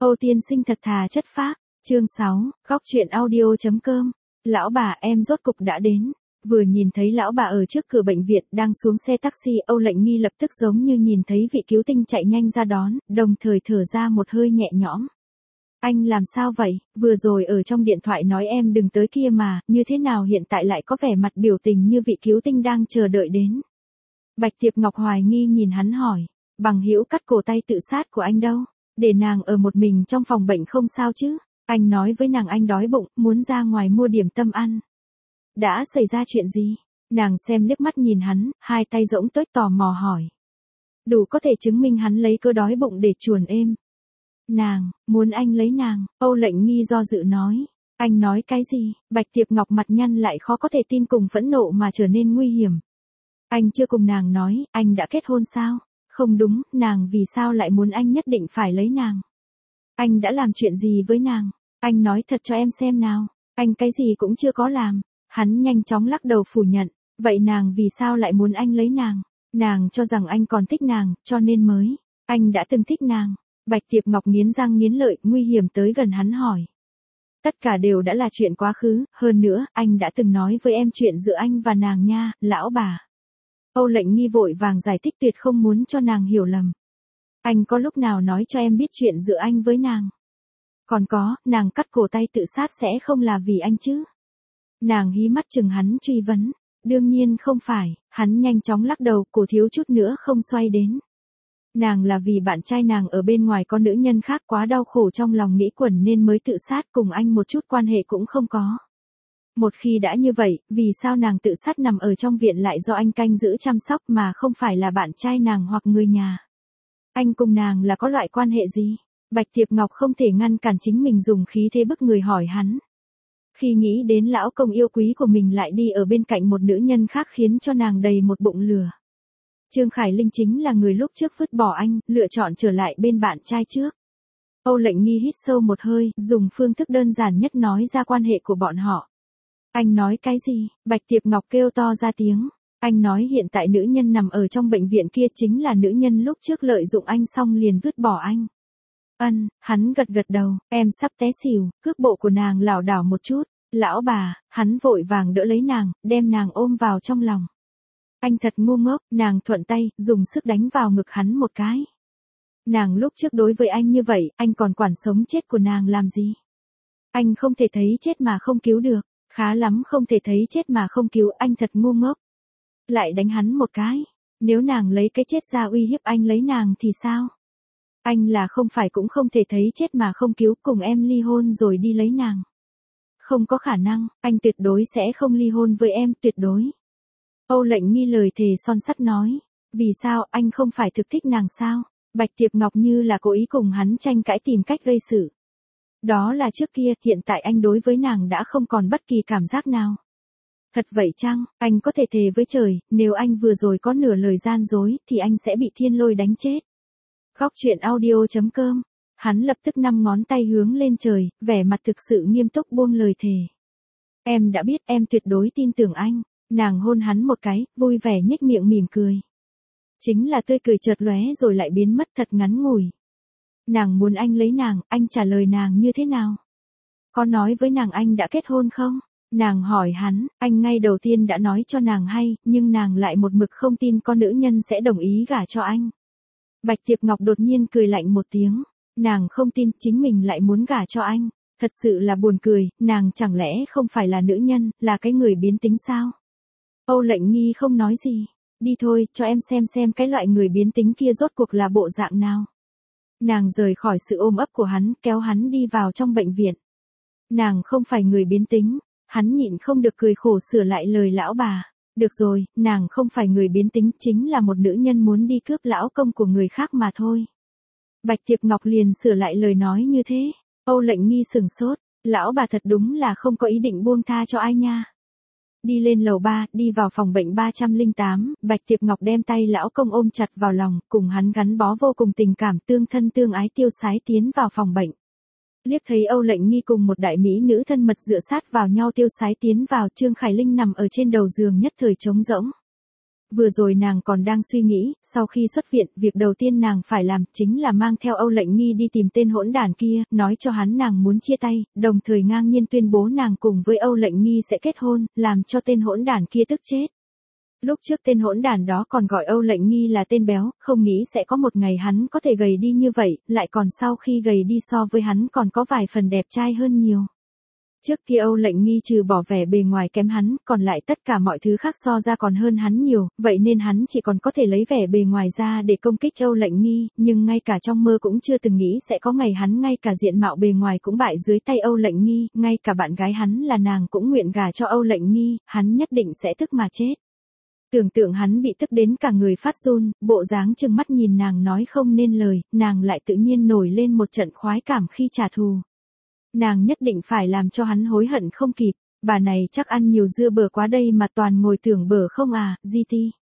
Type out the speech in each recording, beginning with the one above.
Âu tiên sinh thật thà chất phác. Chương 6, góc truyện audio.com. Lão bà, em rốt cục đã đến. Vừa nhìn thấy lão bà ở trước cửa bệnh viện đang xuống xe taxi, Âu Lệnh Nghi lập tức giống như nhìn thấy vị cứu tinh chạy nhanh ra đón, đồng thời thở ra một hơi nhẹ nhõm. Anh làm sao vậy? Vừa rồi ở trong điện thoại nói em đừng tới kia mà, như thế nào hiện tại lại có vẻ mặt biểu tình như vị cứu tinh đang chờ đợi đến? Bạch Tiệp Ngọc hoài nghi nhìn hắn hỏi. Bằng hữu cắt cổ tay tự sát của anh đâu? Để nàng ở một mình trong phòng bệnh không sao chứ? Anh nói với nàng anh đói bụng, muốn ra ngoài mua điểm tâm ăn. Đã xảy ra chuyện gì? Nàng xem liếc mắt nhìn hắn, hai tay rỗng tuếch tò mò hỏi. Đủ có thể chứng minh hắn lấy cớ đói bụng để chuồn êm. Nàng, muốn anh lấy nàng, Âu Lệnh Nghi do dự nói. Anh nói cái gì? Bạch Tiệp Ngọc mặt nhăn lại khó có thể tin cùng phẫn nộ mà trở nên nguy hiểm. Anh chưa cùng nàng nói, anh đã kết hôn sao? Không đúng, nàng vì sao lại muốn anh nhất định phải lấy nàng? Anh đã làm chuyện gì với nàng? Anh nói thật cho em xem nào. Anh cái gì cũng chưa có làm. Hắn nhanh chóng lắc đầu phủ nhận. Vậy nàng vì sao lại muốn anh lấy nàng? Nàng cho rằng anh còn thích nàng, cho nên mới. Anh đã từng thích nàng. Bạch Tiệp Ngọc nghiến răng nghiến lợi, nguy hiểm tới gần hắn hỏi. Tất cả đều đã là chuyện quá khứ, hơn nữa, anh đã từng nói với em chuyện giữa anh và nàng nha, lão bà. Âu Lệnh Nghi vội vàng giải thích tuyệt không muốn cho nàng hiểu lầm. Anh có lúc nào nói cho em biết chuyện giữa anh với nàng? Còn có, nàng cắt cổ tay tự sát sẽ không là vì anh chứ? Nàng hí mắt chừng hắn truy vấn. Đương nhiên không phải, hắn nhanh chóng lắc đầu, cổ thiếu chút nữa không xoay đến. Nàng là vì bạn trai nàng ở bên ngoài có nữ nhân khác quá đau khổ trong lòng nghĩ quẩn nên mới tự sát, cùng anh một chút quan hệ cũng không có. Một khi đã như vậy, vì sao nàng tự sát nằm ở trong viện lại do anh canh giữ chăm sóc mà không phải là bạn trai nàng hoặc người nhà? Anh cùng nàng là có loại quan hệ gì? Bạch Tiệp Ngọc không thể ngăn cản chính mình dùng khí thế bức người hỏi hắn. Khi nghĩ đến lão công yêu quý của mình lại đi ở bên cạnh một nữ nhân khác khiến cho nàng đầy một bụng lửa. Trương Khải Linh chính là người lúc trước vứt bỏ anh, lựa chọn trở lại bên bạn trai trước. Âu Lệnh Nghi hít sâu một hơi, dùng phương thức đơn giản nhất nói ra quan hệ của bọn họ. Anh nói cái gì? Bạch Tiệp Ngọc kêu to ra tiếng. Anh nói hiện tại nữ nhân nằm ở trong bệnh viện kia chính là nữ nhân lúc trước lợi dụng anh xong liền vứt bỏ anh. Hắn gật gật đầu, em sắp té xỉu, cước bộ của nàng lảo đảo một chút. Lão bà, hắn vội vàng đỡ lấy nàng, đem nàng ôm vào trong lòng. Anh thật ngu ngốc, nàng thuận tay, dùng sức đánh vào ngực hắn một cái. Nàng lúc trước đối với anh như vậy, anh còn quản sống chết của nàng làm gì? Anh không thể thấy chết mà không cứu được, khá lắm không thể thấy chết mà không cứu, anh thật ngu ngốc. Lại đánh hắn một cái, nếu nàng lấy cái chết ra uy hiếp anh lấy nàng thì sao? Anh là không phải cũng không thể thấy chết mà không cứu, cùng em ly hôn rồi đi lấy nàng. Không có khả năng, anh tuyệt đối sẽ không ly hôn với em, tuyệt đối. Âu Lệnh Nghi lời thề son sắt nói. Vì sao, anh không phải thực thích nàng sao? Bạch Tiệp Ngọc như là cố ý cùng hắn tranh cãi tìm cách gây sự. Đó là trước kia, hiện tại anh đối với nàng đã không còn bất kỳ cảm giác nào. Thật vậy chăng? Anh có thể thề với trời, nếu anh vừa rồi có nửa lời gian dối, thì anh sẽ bị thiên lôi đánh chết. Góc truyện audio.com. Hắn lập tức 5 ngón tay hướng lên trời, vẻ mặt thực sự nghiêm túc buông lời thề. Em đã biết, em tuyệt đối tin tưởng anh. Nàng hôn hắn một cái, vui vẻ nhếch miệng mỉm cười. Chính là tươi cười chợt lóe rồi lại biến mất thật ngắn ngủi. Nàng muốn anh lấy nàng, anh trả lời nàng như thế nào? Có nói với nàng anh đã kết hôn không? Nàng hỏi hắn, anh ngay đầu tiên đã nói cho nàng hay, nhưng nàng lại một mực không tin con nữ nhân sẽ đồng ý gả cho anh. Bạch Tiệp Ngọc đột nhiên cười lạnh một tiếng. Nàng không tin chính mình lại muốn gả cho anh. Thật sự là buồn cười, nàng chẳng lẽ không phải là nữ nhân, là cái người biến tính sao? Âu Lệnh Nghi không nói gì. Đi thôi, cho em xem cái loại người biến tính kia rốt cuộc là bộ dạng nào. Nàng rời khỏi sự ôm ấp của hắn, kéo hắn đi vào trong bệnh viện. Nàng không phải người biến tính. Hắn nhịn không được cười khổ sửa lại lời lão bà. Được rồi, nàng không phải người biến tính, chính là một nữ nhân muốn đi cướp lão công của người khác mà thôi. Bạch Tiệp Ngọc liền sửa lại lời nói như thế. Âu Lệnh Nghi sừng sốt. Lão bà thật đúng là không có ý định buông tha cho ai nha. Đi lên lầu 3, đi vào phòng bệnh 308, Bạch Tiệp Ngọc đem tay lão công ôm chặt vào lòng, cùng hắn gắn bó vô cùng tình cảm, tương thân tương ái tiêu sái tiến vào phòng bệnh. Liếc thấy Âu Lệnh Nghi cùng một đại mỹ nữ thân mật dựa sát vào nhau tiêu sái tiến vào, Trương Khải Linh nằm ở trên đầu giường nhất thời trống rỗng. Vừa rồi nàng còn đang suy nghĩ, sau khi xuất viện, việc đầu tiên nàng phải làm chính là mang theo Âu Lệnh Nghi đi tìm tên hỗn đản kia, nói cho hắn nàng muốn chia tay, đồng thời ngang nhiên tuyên bố nàng cùng với Âu Lệnh Nghi sẽ kết hôn, làm cho tên hỗn đản kia tức chết. Lúc trước tên hỗn đản đó còn gọi Âu Lệnh Nghi là tên béo, không nghĩ sẽ có một ngày hắn có thể gầy đi như vậy, lại còn sau khi gầy đi so với hắn còn có vài phần đẹp trai hơn nhiều. Trước kia Âu Lệnh Nghi trừ bỏ vẻ bề ngoài kém hắn, còn lại tất cả mọi thứ khác so ra còn hơn hắn nhiều, vậy nên hắn chỉ còn có thể lấy vẻ bề ngoài ra để công kích Âu Lệnh Nghi, nhưng ngay cả trong mơ cũng chưa từng nghĩ sẽ có ngày hắn ngay cả diện mạo bề ngoài cũng bại dưới tay Âu Lệnh Nghi, ngay cả bạn gái hắn là nàng cũng nguyện gả cho Âu Lệnh Nghi, hắn nhất định sẽ tức mà chết. Tưởng tượng hắn bị tức đến cả người phát run, bộ dáng trừng mắt nhìn nàng nói không nên lời, nàng lại tự nhiên nổi lên một trận khoái cảm khi trả thù. Nàng nhất định phải làm cho hắn hối hận không kịp, bà này chắc ăn nhiều dưa bở quá đây mà toàn ngồi tưởng bở không à, GT.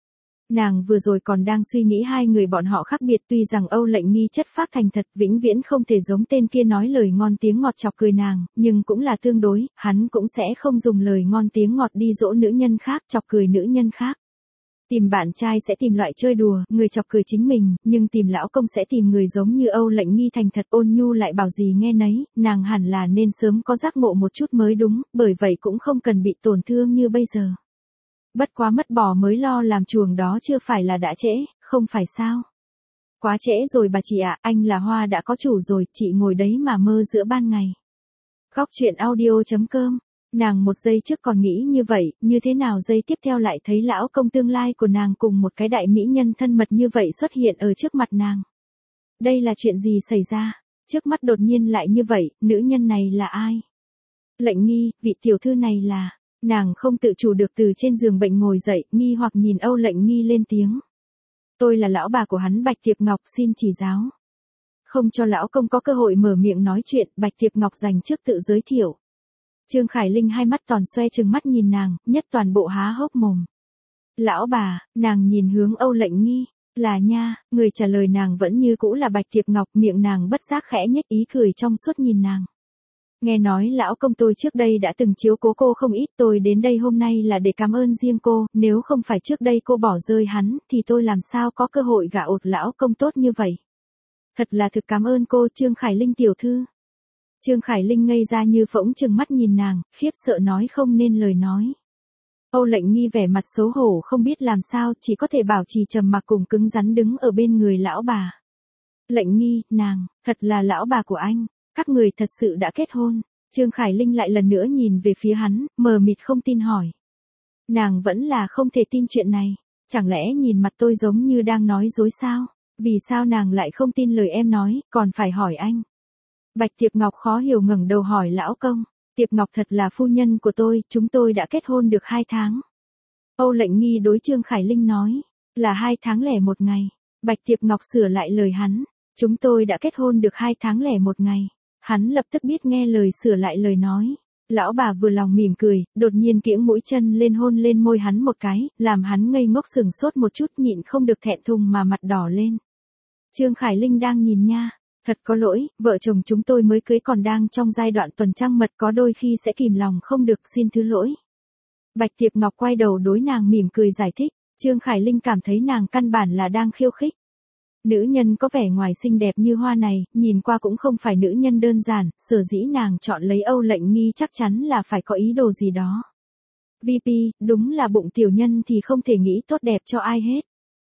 Nàng vừa rồi còn đang suy nghĩ hai người bọn họ khác biệt, tuy rằng Âu Lệnh Nghi chất phác thành thật vĩnh viễn không thể giống tên kia nói lời ngon tiếng ngọt chọc cười nàng, nhưng cũng là tương đối, hắn cũng sẽ không dùng lời ngon tiếng ngọt đi dỗ nữ nhân khác chọc cười nữ nhân khác. Tìm bạn trai sẽ tìm loại chơi đùa, người chọc cười chính mình, nhưng tìm lão công sẽ tìm người giống như Âu Lệnh Nghi thành thật ôn nhu lại bảo gì nghe nấy, nàng hẳn là nên sớm có giác ngộ một chút mới đúng, bởi vậy cũng không cần bị tổn thương như bây giờ. Bất quá mất bò mới lo làm chuồng đó chưa phải là đã trễ, không phải sao? Quá trễ rồi bà chị ạ, anh là Hoa đã có chủ rồi, chị ngồi đấy mà mơ giữa ban ngày. Góc truyện audio.com. Nàng một giây trước còn nghĩ như vậy, như thế nào giây tiếp theo lại thấy lão công tương lai của nàng cùng một cái đại mỹ nhân thân mật như vậy xuất hiện ở trước mặt nàng. Đây là chuyện gì xảy ra? Trước mắt đột nhiên lại như vậy, nữ nhân này là ai? Lệnh Nghi, vị tiểu thư này là... Nàng không tự chủ được từ trên giường bệnh ngồi dậy, nghi hoặc nhìn Âu Lệnh Nghi lên tiếng. Tôi là lão bà của hắn Bạch Tiệp Ngọc xin chỉ giáo. Không cho lão công có cơ hội mở miệng nói chuyện, Bạch Tiệp Ngọc dành trước tự giới thiệu. Trương Khải Linh hai mắt tròn xoe trừng mắt nhìn nàng, nhất toàn bộ há hốc mồm. Lão bà, nàng nhìn hướng Âu Lệnh Nghi, là nha, người trả lời nàng vẫn như cũ là Bạch Tiệp Ngọc, miệng nàng bất giác khẽ nhếch ý cười trong suốt nhìn nàng. Nghe nói lão công tôi trước đây đã từng chiếu cố cô không ít, tôi đến đây hôm nay là để cảm ơn riêng cô, nếu không phải trước đây cô bỏ rơi hắn, thì tôi làm sao có cơ hội gả ột lão công tốt như vậy. Thật là thực cảm ơn cô Trương Khải Linh tiểu thư. Trương Khải Linh ngây ra như phỗng trừng mắt nhìn nàng, khiếp sợ nói không nên lời nói. Âu Lệnh Nghi vẻ mặt xấu hổ không biết làm sao, chỉ có thể bảo trì trầm mặc cùng cứng rắn đứng ở bên người lão bà. Lệnh Nghi, nàng, thật là lão bà của anh. Các người thật sự đã kết hôn. Trương Khải Linh lại lần nữa nhìn về phía hắn, mờ mịt không tin hỏi. Nàng vẫn là không thể tin chuyện này. Chẳng lẽ nhìn mặt tôi giống như đang nói dối sao? Vì sao nàng lại không tin lời em nói, còn phải hỏi anh? Bạch Tiệp Ngọc khó hiểu ngẩng đầu hỏi lão công. Tiệp Ngọc thật là phu nhân của tôi, chúng tôi đã kết hôn được 2 tháng. Âu Lệnh Nghi đối Trương Khải Linh nói. Là 2 tháng lẻ 1 ngày. Bạch Tiệp Ngọc sửa lại lời hắn. Chúng tôi đã kết hôn được 2 tháng lẻ 1 ngày. Hắn lập tức biết nghe lời sửa lại lời nói. Lão bà vừa lòng mỉm cười, đột nhiên kiễng mũi chân lên hôn lên môi hắn một cái, làm hắn ngây ngốc sừng sốt một chút nhịn không được thẹn thùng mà mặt đỏ lên. Trương Khải Linh đang nhìn nha. Thật có lỗi, vợ chồng chúng tôi mới cưới còn đang trong giai đoạn tuần trăng mật có đôi khi sẽ kìm lòng không được xin thứ lỗi. Bạch Tiệp Ngọc quay đầu đối nàng mỉm cười giải thích, Trương Khải Linh cảm thấy nàng căn bản là đang khiêu khích. Nữ nhân có vẻ ngoài xinh đẹp như hoa này, nhìn qua cũng không phải nữ nhân đơn giản, sở dĩ nàng chọn lấy Âu Lệnh Nghi chắc chắn là phải có ý đồ gì đó. VP, đúng là bụng tiểu nhân thì không thể nghĩ tốt đẹp cho ai hết.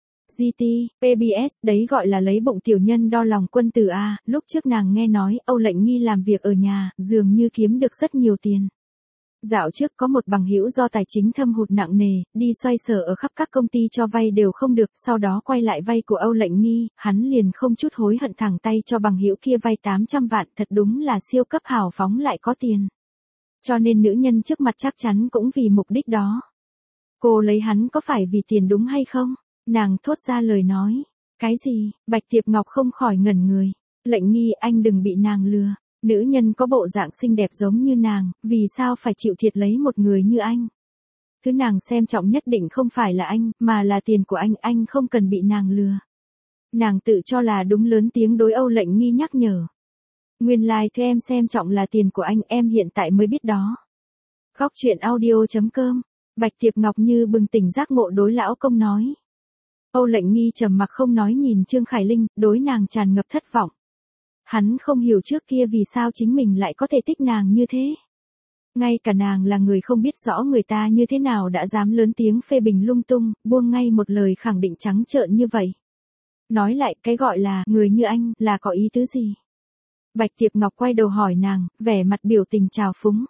GT, PBS, đấy gọi là lấy bụng tiểu nhân đo lòng quân tử a. Lúc trước nàng nghe nói Âu Lệnh Nghi làm việc ở nhà, dường như kiếm được rất nhiều tiền. Dạo trước có một bằng hữu do tài chính thâm hụt nặng nề, đi xoay sở ở khắp các công ty cho vay đều không được, sau đó quay lại vay của Âu Lệnh Nghi, hắn liền không chút hối hận thẳng tay cho bằng hữu kia vay 800 vạn, thật đúng là siêu cấp hào phóng lại có tiền. Cho nên nữ nhân trước mặt chắc chắn cũng vì mục đích đó. Cô lấy hắn có phải vì tiền đúng hay không? Nàng thốt ra lời nói. Cái gì? Bạch Tiệp Ngọc không khỏi ngẩn người. Lệnh Nghi, anh đừng bị nàng lừa. Nữ nhân có bộ dạng xinh đẹp giống như nàng, vì sao phải chịu thiệt lấy một người như anh? Thứ nàng xem trọng nhất định không phải là anh, mà là tiền của anh không cần bị nàng lừa. Nàng tự cho là đúng lớn tiếng đối Âu Lệnh Nghi nhắc nhở. Nguyên lai thứ em xem trọng là tiền của anh, em hiện tại mới biết đó. Góc truyện audio.com Bạch Tiệp Ngọc như bừng tỉnh giác ngộ đối lão công nói. Âu Lệnh Nghi trầm mặc không nói nhìn Trương Khải Linh, đối nàng tràn ngập thất vọng. Hắn không hiểu trước kia vì sao chính mình lại có thể thích nàng như thế. Ngay cả nàng là người không biết rõ người ta như thế nào đã dám lớn tiếng phê bình lung tung, buông ngay một lời khẳng định trắng trợn như vậy. Nói lại cái gọi là người như anh là có ý tứ gì? Bạch Tiệp Ngọc quay đầu hỏi nàng, vẻ mặt biểu tình trào phúng.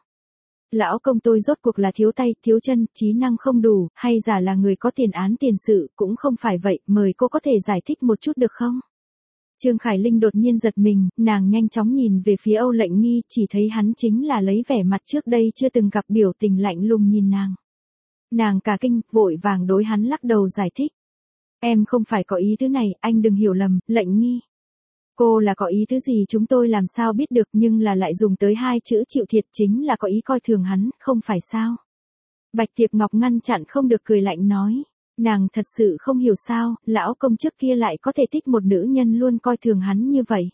Lão công tôi rốt cuộc là thiếu tay, thiếu chân, trí năng không đủ, hay giả là người có tiền án tiền sự, cũng không phải vậy, mời cô có thể giải thích một chút được không? Trương Khải Linh đột nhiên giật mình, nàng nhanh chóng nhìn về phía Âu Lệnh Nghi, chỉ thấy hắn chính là lấy vẻ mặt trước đây chưa từng gặp biểu tình lạnh lùng nhìn nàng. Nàng cả kinh, vội vàng đối hắn lắc đầu giải thích. Em không phải có ý thứ này, anh đừng hiểu lầm, Lệnh Nghi. Cô là có ý thứ gì chúng tôi làm sao biết được, nhưng là lại dùng tới hai chữ chịu thiệt, chính là có ý coi thường hắn, không phải sao? Bạch Tiệp Ngọc ngăn chặn không được cười lạnh nói. Nàng thật sự không hiểu sao, lão công trước kia lại có thể thích một nữ nhân luôn coi thường hắn như vậy.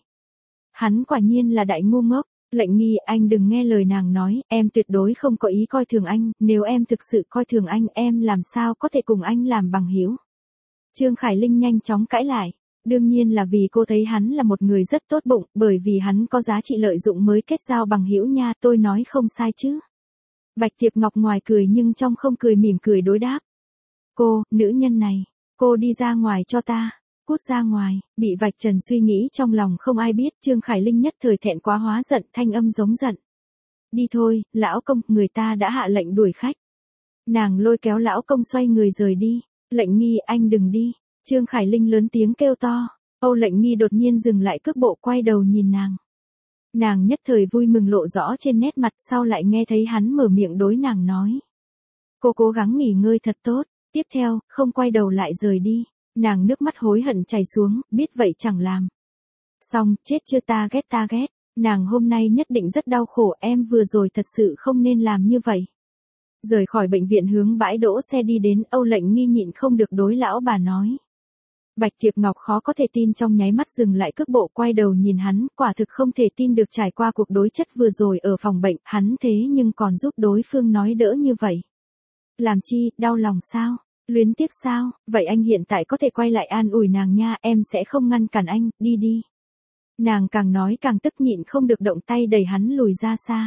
Hắn quả nhiên là đại ngu ngốc. Lệnh Nghi, anh đừng nghe lời nàng nói, em tuyệt đối không có ý coi thường anh, nếu em thực sự coi thường anh, em làm sao có thể cùng anh làm bằng hữu? Trương Khải Linh nhanh chóng cãi lại. Đương nhiên là vì cô thấy hắn là một người rất tốt bụng, bởi vì hắn có giá trị lợi dụng mới kết giao bằng hữu nha, tôi nói không sai chứ. Bạch Tiệp Ngọc ngoài cười nhưng trong không cười mỉm cười đối đáp. Cô, nữ nhân này, cô đi ra ngoài cho ta, cút ra ngoài, bị vạch trần suy nghĩ trong lòng không ai biết, Trương Khải Linh nhất thời thẹn quá hóa giận, thanh âm giống giận. Đi thôi, lão công, người ta đã hạ lệnh đuổi khách. Nàng lôi kéo lão công xoay người rời đi. Lệnh Nghi, anh đừng đi. Trương Khải Linh lớn tiếng kêu to. Âu Lệnh Nghi đột nhiên dừng lại cước bộ, quay đầu nhìn nàng. Nàng nhất thời vui mừng lộ rõ trên nét mặt, sau lại nghe thấy hắn mở miệng đối nàng nói. Cô cố gắng nghỉ ngơi thật tốt, tiếp theo, không quay đầu lại rời đi. Nàng nước mắt hối hận chảy xuống, biết vậy chẳng làm. Xong, chết chưa, ta ghét. Nàng hôm nay nhất định rất đau khổ, em vừa rồi thật sự không nên làm như vậy. Rời khỏi bệnh viện hướng bãi đỗ xe đi đến, Âu Lệnh Nghi nhịn không được đối lão bà nói. Bạch Tiệp Ngọc khó có thể tin, trong nháy mắt dừng lại cước bộ, quay đầu nhìn hắn, quả thực không thể tin được trải qua cuộc đối chất vừa rồi ở phòng bệnh, hắn thế nhưng còn giúp đối phương nói đỡ như vậy. Làm chi, đau lòng sao? Luyến tiếc sao? Vậy anh hiện tại có thể quay lại an ủi nàng nha, em sẽ không ngăn cản anh, đi. Nàng càng nói càng tức, nhịn không được động tay đẩy hắn lùi ra xa.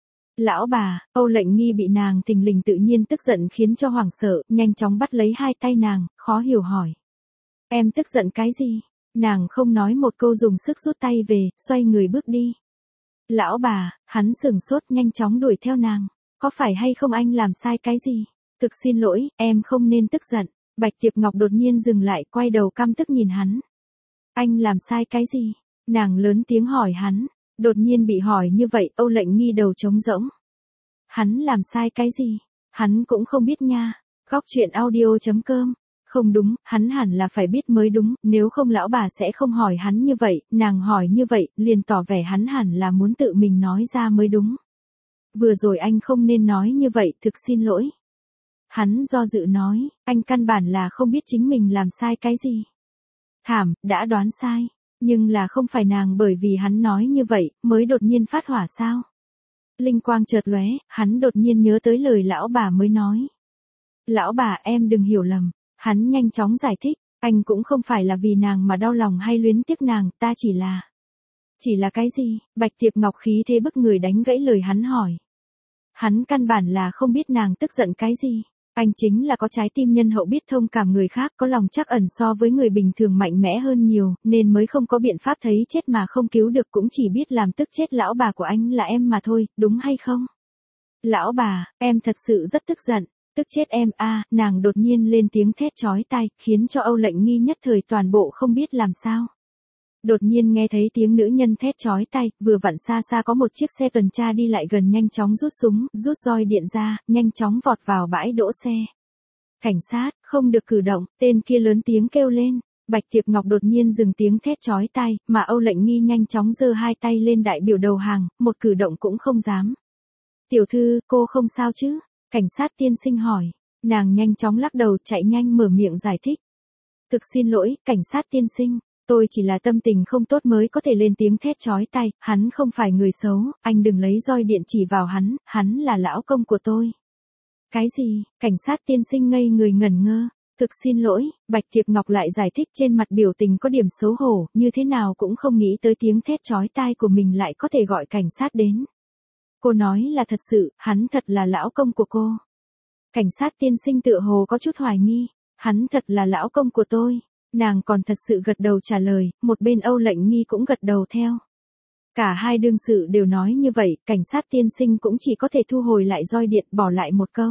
Lão bà, Âu Lệnh Nghi bị nàng thình lình tự nhiên tức giận khiến cho hoảng sợ, nhanh chóng bắt lấy hai tay nàng, khó hiểu hỏi. Em tức giận cái gì? Nàng không nói một câu dùng sức rút tay về, xoay người bước đi. Lão bà, hắn sửng sốt nhanh chóng đuổi theo nàng. Có phải hay không anh làm sai cái gì? Thực xin lỗi, em không nên tức giận. Bạch Tiệp Ngọc đột nhiên dừng lại, quay đầu căm tức nhìn hắn. Anh làm sai cái gì? Nàng lớn tiếng hỏi hắn. Đột nhiên bị hỏi như vậy, Âu Lệnh Nghi đầu trống rỗng. Hắn làm sai cái gì? Hắn cũng không biết nha. Góc truyện audio.com. Không đúng, hắn hẳn là phải biết mới đúng, nếu không lão bà sẽ không hỏi hắn như vậy, nàng hỏi như vậy, liền tỏ vẻ hắn hẳn là muốn tự mình nói ra mới đúng. Vừa rồi anh không nên nói như vậy, thực xin lỗi. Hắn do dự nói, anh căn bản là không biết chính mình làm sai cái gì. Thảm, đã đoán sai. Nhưng là không phải nàng bởi vì hắn nói như vậy, mới đột nhiên phát hỏa sao? Linh quang chợt lóe, hắn đột nhiên nhớ tới lời lão bà mới nói. Lão bà, em đừng hiểu lầm. Hắn nhanh chóng giải thích, anh cũng không phải là vì nàng mà đau lòng hay luyến tiếc nàng, ta chỉ là cái gì? Bạch Tiệp Ngọc khí thế bức người đánh gãy lời hắn hỏi. Hắn căn bản là không biết nàng tức giận cái gì. Anh chính là có trái tim nhân hậu, biết thông cảm người khác, có lòng trắc ẩn so với người bình thường mạnh mẽ hơn nhiều, nên mới không có biện pháp thấy chết mà không cứu được, cũng chỉ biết làm tức chết lão bà của anh là em mà thôi, đúng hay không? Lão bà, em thật sự rất tức giận. Tức chết em a, nàng đột nhiên lên tiếng thét chói tai, khiến cho Âu Lệnh Nghi nhất thời toàn bộ không biết làm sao. Đột nhiên nghe thấy tiếng nữ nhân thét chói tai, vừa vặn xa xa có một chiếc xe tuần tra đi lại gần, nhanh chóng rút súng, rút roi điện ra, nhanh chóng vọt vào bãi đỗ xe. Cảnh sát, không được cử động, tên kia lớn tiếng kêu lên. Bạch Tiệp Ngọc đột nhiên dừng tiếng thét chói tai, mà Âu Lệnh Nghi nhanh chóng giơ hai tay lên đại biểu đầu hàng, một cử động cũng không dám. Tiểu thư, cô không sao chứ? Cảnh sát tiên sinh hỏi. Nàng nhanh chóng lắc đầu, chạy nhanh mở miệng giải thích. Thực xin lỗi, cảnh sát tiên sinh. Tôi chỉ là tâm tình không tốt mới có thể lên tiếng thét chói tai, hắn không phải người xấu, anh đừng lấy roi điện chỉ vào hắn là lão công của tôi. Cái gì? Cảnh sát tiên sinh ngây người ngẩn ngơ. Thực xin lỗi, Bạch Tiệp Ngọc lại giải thích trên mặt biểu tình có điểm xấu hổ, như thế nào cũng không nghĩ tới tiếng thét chói tai của mình lại có thể gọi cảnh sát đến. Cô nói là thật sự, hắn thật là lão công của cô. Cảnh sát tiên sinh tựa hồ có chút hoài nghi, hắn thật là lão công của tôi. Nàng còn thật sự gật đầu trả lời, một bên Âu Lệnh Nghi cũng gật đầu theo. Cả hai đương sự đều nói như vậy, cảnh sát tiên sinh cũng chỉ có thể thu hồi lại roi điện bỏ lại một câu.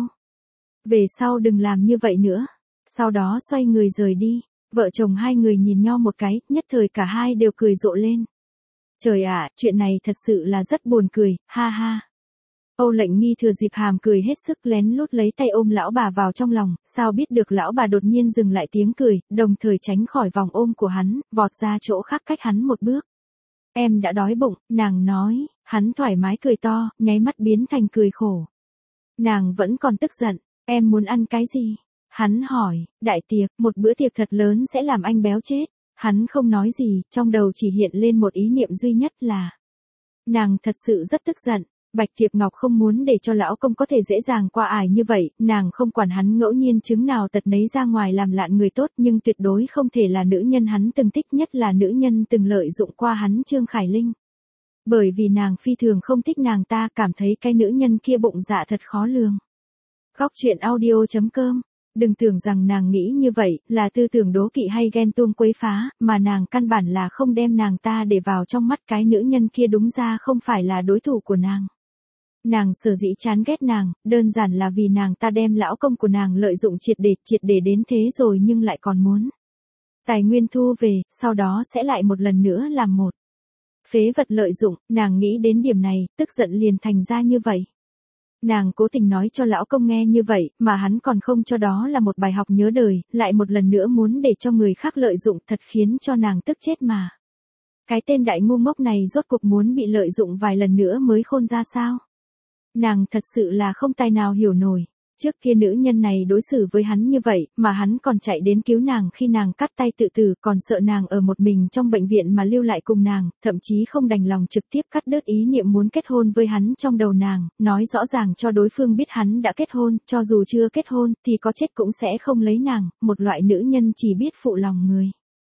Về sau đừng làm như vậy nữa. Sau đó xoay người rời đi, vợ chồng hai người nhìn nhau một cái, nhất thời cả hai đều cười rộ lên. Trời ạ, chuyện này thật sự là rất buồn cười, ha ha. Âu Lệnh Nghi thừa dịp hàm cười hết sức lén lút lấy tay ôm lão bà vào trong lòng, sao biết được lão bà đột nhiên dừng lại tiếng cười, đồng thời tránh khỏi vòng ôm của hắn, vọt ra chỗ khác cách hắn một bước. Em đã đói bụng, nàng nói, hắn thoải mái cười to, nháy mắt biến thành cười khổ. Nàng vẫn còn tức giận, em muốn ăn cái gì? Hắn hỏi, đại tiệc, một bữa tiệc thật lớn sẽ làm anh béo chết. Hắn không nói gì, trong đầu chỉ hiện lên một ý niệm duy nhất là nàng thật sự rất tức giận. Bạch Tiệp Ngọc không muốn để cho lão công có thể dễ dàng qua ải như vậy, nàng không quản hắn ngẫu nhiên chứng nào tật nấy ra ngoài làm lạn người tốt nhưng tuyệt đối không thể là nữ nhân hắn từng thích, nhất là nữ nhân từng lợi dụng qua hắn Trương Khải Linh. Bởi vì nàng phi thường không thích nàng ta, cảm thấy cái nữ nhân kia bụng dạ thật khó lường. Góc truyện audio.com. Đừng tưởng rằng nàng nghĩ như vậy là tư tưởng đố kỵ hay ghen tuông quấy phá, mà nàng căn bản là không đem nàng ta để vào trong mắt, cái nữ nhân kia đúng ra không phải là đối thủ của nàng. Nàng sở dĩ chán ghét nàng, đơn giản là vì nàng ta đem lão công của nàng lợi dụng triệt để đến thế rồi nhưng lại còn muốn tài nguyên thu về, sau đó sẽ lại một lần nữa làm một phế vật lợi dụng, nàng nghĩ đến điểm này, tức giận liền thành ra như vậy. Nàng cố tình nói cho lão công nghe như vậy, mà hắn còn không cho đó là một bài học nhớ đời, lại một lần nữa muốn để cho người khác lợi dụng, thật khiến cho nàng tức chết mà. Cái tên đại ngu ngốc này rốt cuộc muốn bị lợi dụng vài lần nữa mới khôn ra sao? Nàng thật sự là không tài nào hiểu nổi. Trước kia nữ nhân này đối xử với hắn như vậy, mà hắn còn chạy đến cứu nàng khi nàng cắt tay tự tử, còn sợ nàng ở một mình trong bệnh viện mà lưu lại cùng nàng, thậm chí không đành lòng trực tiếp cắt đứt ý niệm muốn kết hôn với hắn trong đầu nàng, nói rõ ràng cho đối phương biết hắn đã kết hôn, cho dù chưa kết hôn thì có chết cũng sẽ không lấy nàng, một loại nữ nhân chỉ biết phụ lòng người.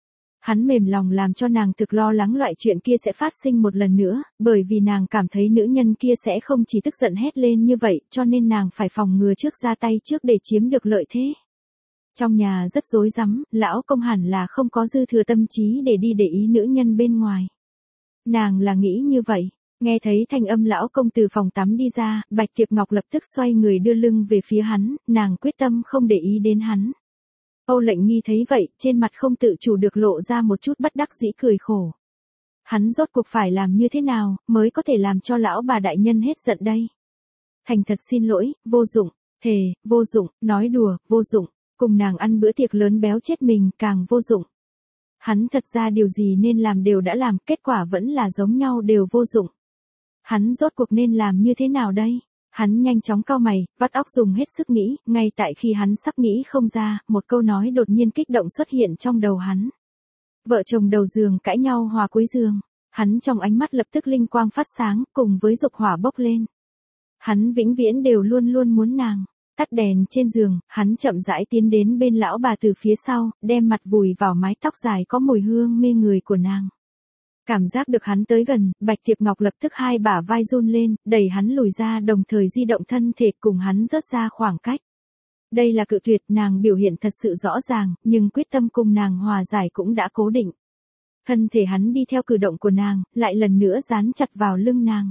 Hắn mềm lòng làm cho nàng thực lo lắng loại chuyện kia sẽ phát sinh một lần nữa, bởi vì nàng cảm thấy nữ nhân kia sẽ không chỉ tức giận hét lên như vậy, cho nên nàng phải phòng ngừa trước, ra tay trước để chiếm được lợi thế. Trong nhà rất rối rắm, lão công hẳn là không có dư thừa tâm trí để đi để ý nữ nhân bên ngoài. Nàng là nghĩ như vậy. Nghe thấy thanh âm lão công từ phòng tắm đi ra, Bạch Tiệp Ngọc lập tức xoay người đưa lưng về phía hắn, nàng quyết tâm không để ý đến hắn. Âu Lệnh Nghi thấy vậy, trên mặt không tự chủ được lộ ra một chút bất đắc dĩ cười khổ. Hắn rốt cuộc phải làm như thế nào, mới có thể làm cho lão bà đại nhân hết giận đây? Thành thật xin lỗi, vô dụng, thề, vô dụng, nói đùa, vô dụng, cùng nàng ăn bữa tiệc lớn béo chết mình, càng vô dụng. Hắn thật ra điều gì nên làm đều đã làm, kết quả vẫn là giống nhau, đều vô dụng. Hắn rốt cuộc nên làm như thế nào đây? Hắn nhanh chóng cau mày, vắt óc dùng hết sức nghĩ, ngay tại khi hắn sắp nghĩ không ra, một câu nói đột nhiên kích động xuất hiện trong đầu hắn. Vợ chồng đầu giường cãi nhau hòa cuối giường, hắn trong ánh mắt lập tức linh quang phát sáng, cùng với dục hỏa bốc lên. Hắn vĩnh viễn đều luôn luôn muốn nàng. Tắt đèn trên giường, hắn chậm rãi tiến đến bên lão bà từ phía sau, đem mặt vùi vào mái tóc dài có mùi hương mê người của nàng. Cảm giác được hắn tới gần, Bạch Tiệp Ngọc lập tức hai bả vai run lên, đẩy hắn lùi ra, đồng thời di động thân thể cùng hắn rớt ra khoảng cách. Đây là cự tuyệt, nàng biểu hiện thật sự rõ ràng, nhưng quyết tâm cùng nàng hòa giải cũng đã cố định. Thân thể hắn đi theo cử động của nàng, lại lần nữa dán chặt vào lưng nàng.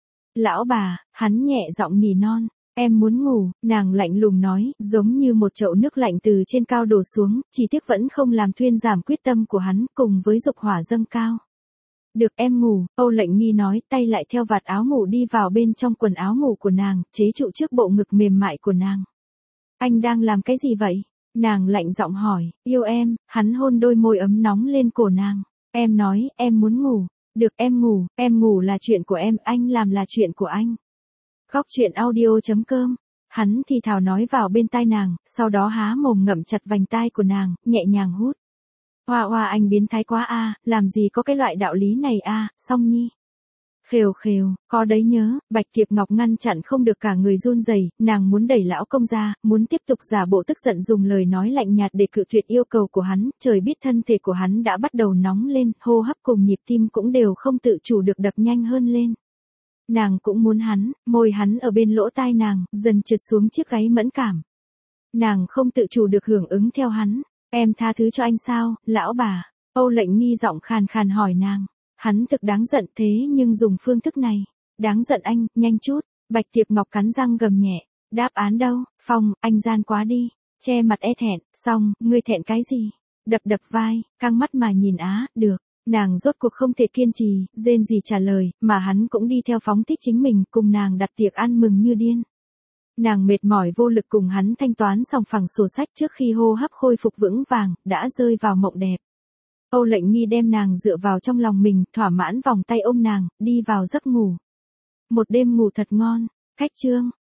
Lão bà, hắn nhẹ giọng nỉ non, em muốn ngủ, nàng lạnh lùng nói, giống như một chậu nước lạnh từ trên cao đổ xuống, chỉ tiếc vẫn không làm thuyên giảm quyết tâm của hắn, cùng với dục hỏa dâng cao. Được em ngủ, Âu Lệnh Nghi nói, tay lại theo vạt áo ngủ đi vào bên trong quần áo ngủ của nàng, chế trụ trước bộ ngực mềm mại của nàng. Anh đang làm cái gì vậy? Nàng lạnh giọng hỏi, yêu em, hắn hôn đôi môi ấm nóng lên cổ nàng. Em nói, em muốn ngủ. Được em ngủ là chuyện của em, anh làm là chuyện của anh. Góc truyện audio.com. Hắn thì thào nói vào bên tai nàng, sau đó há mồm ngậm chặt vành tai của nàng, nhẹ nhàng hút. Hoa anh biến thái quá a, làm gì có cái loại đạo lý này a, Song Nhi. Khều khều, có đấy nhớ, Bạch Tiệp Ngọc ngăn chặn không được cả người run rẩy, nàng muốn đẩy lão công ra, muốn tiếp tục giả bộ tức giận dùng lời nói lạnh nhạt để cự tuyệt yêu cầu của hắn, trời biết thân thể của hắn đã bắt đầu nóng lên, hô hấp cùng nhịp tim cũng đều không tự chủ được đập nhanh hơn lên. Nàng cũng muốn hắn, môi hắn ở bên lỗ tai nàng, dần trượt xuống chiếc gáy mẫn cảm. Nàng không tự chủ được hưởng ứng theo hắn, em tha thứ cho anh sao, lão bà? Âu Lệnh Nghi giọng khàn khàn hỏi nàng. Hắn thực đáng giận thế nhưng dùng phương thức này. Đáng giận anh, nhanh chút. Bạch Tiệp Ngọc cắn răng gầm nhẹ. Đáp án đâu, Phong, anh gian quá đi. Che mặt e thẹn, xong, ngươi thẹn cái gì? Đập đập vai, căng mắt mà nhìn được. Nàng rốt cuộc không thể kiên trì, rên gì trả lời, mà hắn cũng đi theo phóng thích chính mình cùng nàng đặt tiệc ăn mừng như điên. Nàng mệt mỏi vô lực cùng hắn thanh toán xong phẳng sổ sách trước khi hô hấp khôi phục vững vàng, đã rơi vào mộng đẹp. Âu Lệnh Nghi đem nàng dựa vào trong lòng mình, thỏa mãn vòng tay ôm nàng, đi vào giấc ngủ. Một đêm ngủ thật ngon, cách chương.